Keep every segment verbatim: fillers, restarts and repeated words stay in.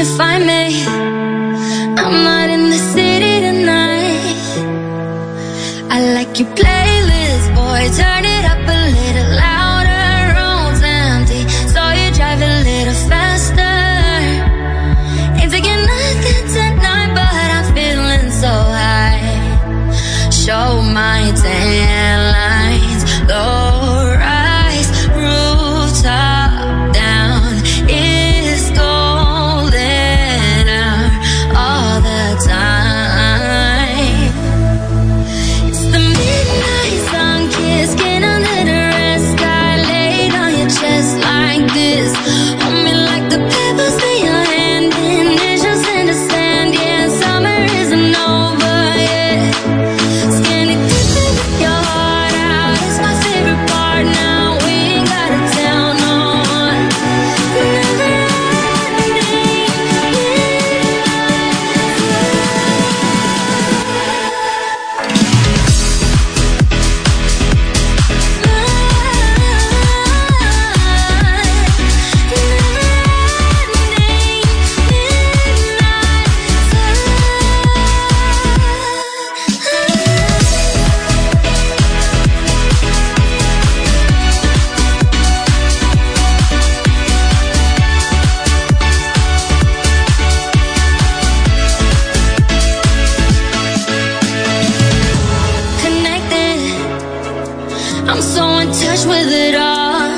find me. I'm not in the city tonight. I like your playlist, boy, turn it up a little louder. Road's empty, so you drive a little faster. Ain't taking nothing tonight, but I'm feeling so high. Show my tan lines, low rise, rooftop down. It's golden hour all the time. It's the midnight sun kiss, skin under the red sky, laid on your chest like this. Hold me like the pebbles in your hand, initials in the sand. Yeah, summer isn't over yet. Skinny dipping with your heart out, it's my favorite part now. We ain't gotta tell no one. Never ending connected. I'm so in touch with it all.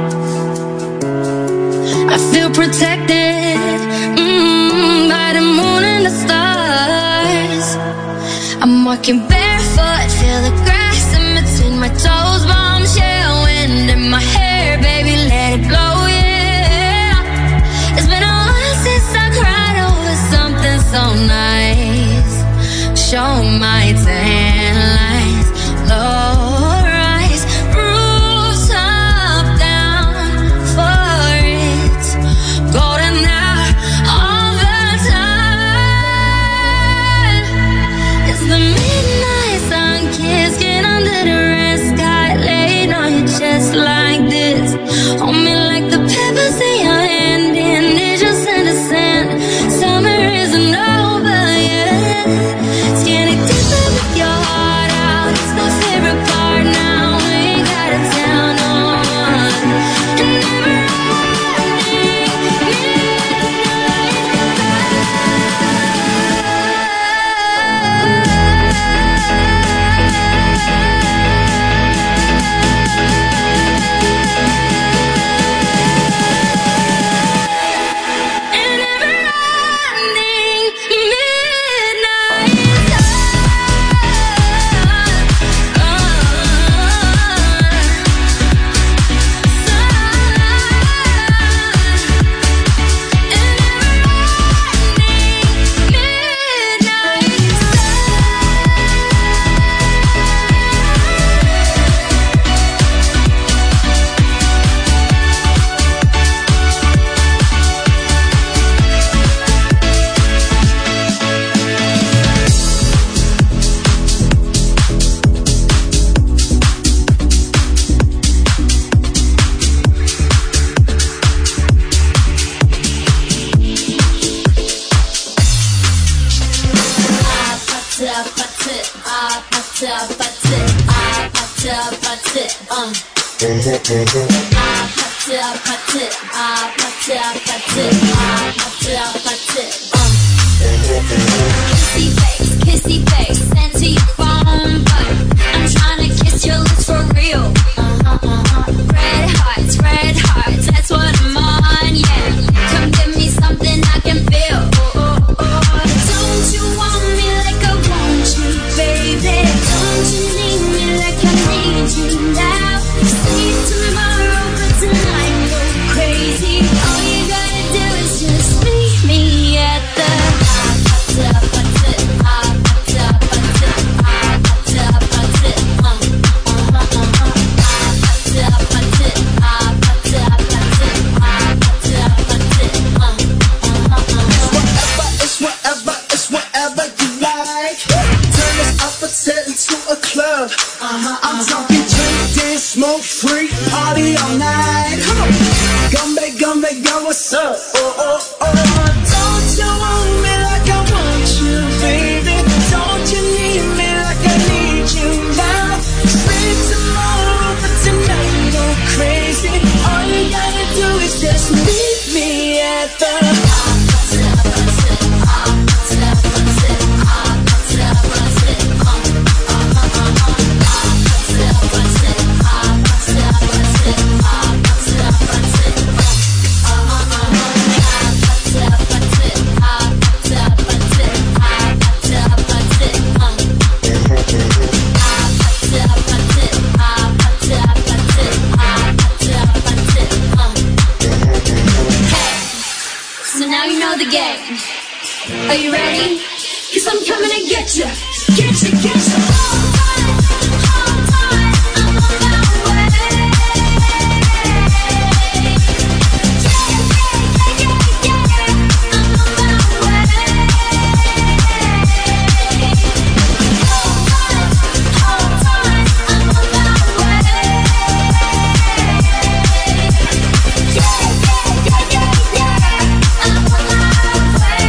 I feel protected mm, by the moon and the stars. I'm walking barefoot, feel the grass in between my toes. Bombshell wind in my hair, baby, let it blow, yeah. It's been a while since I cried over something so nice. Show my tan lines, low rise, rooftop down for it. Golden hour all the time. It's the midnight sun kiss, skin under the red sky, laid on your chest like this. Hold me like the pebbles in your hand, initials in the sand. Summer isn't over yet. Skinny dipping with your heart out, it's my favorite part now. We ain't gotta tell no one. And never ending kissy face, kissy face, sent to your phone, but I'm tryna kiss your lips for real. Uh-huh, uh-huh. Red hearts, red hearts, that's what I'm on, yeah. Come give me something I can feel. Oh, oh, oh. Don't you want me like I want you, baby? Don't you need me like I need you now? See tomorrow, but tonight go crazy. All you gotta do is just meet me at the I'm talking drink, dance, smoke, free, party all night. Gumbe, gumbe, go, what's up? Oh, oh, oh. Don't Are you ready? Cause I'm coming to get you, get you, get you. Hold tight, hold tight, I'm on my way. Yeah, yeah, yeah, yeah, yeah, I'm on my way. Hold tight, hold tight, I'm on my way. Yeah, yeah, yeah, yeah, yeah, I'm on my way.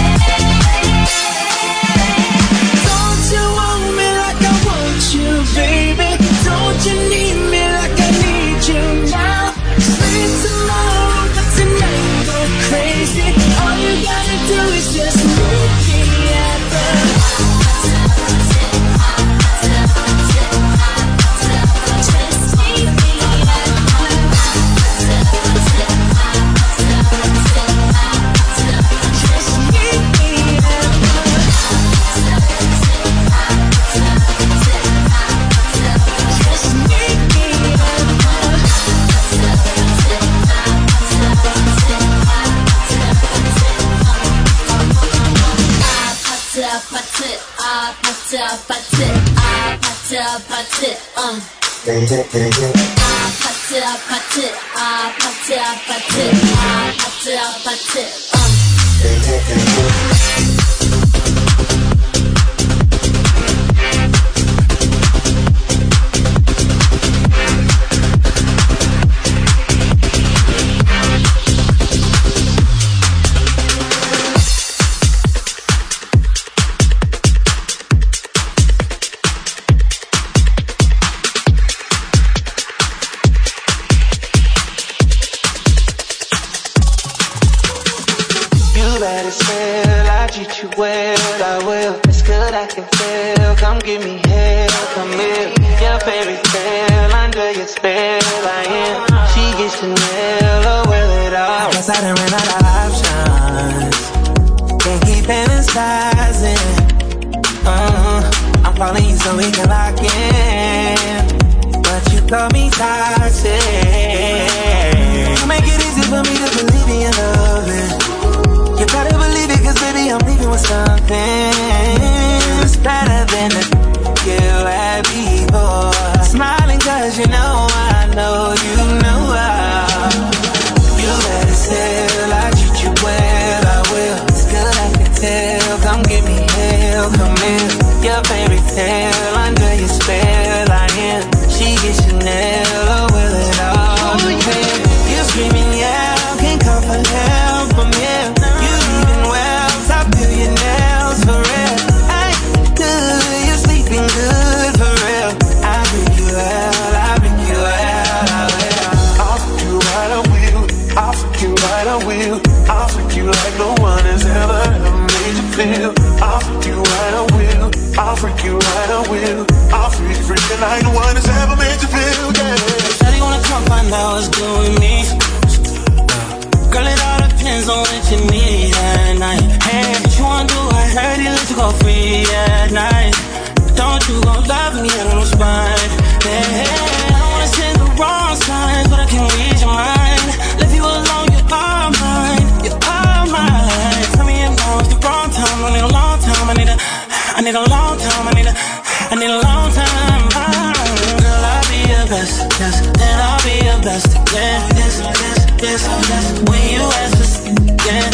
Don't you want me like I want you, baby? Don't you need me like I need you now? Say tomorrow, but tonight go crazy. All you gotta do is just meet me at the just meet me at just meet me at just meet me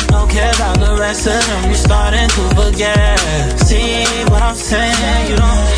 You starting to forget. See what I'm saying? You don't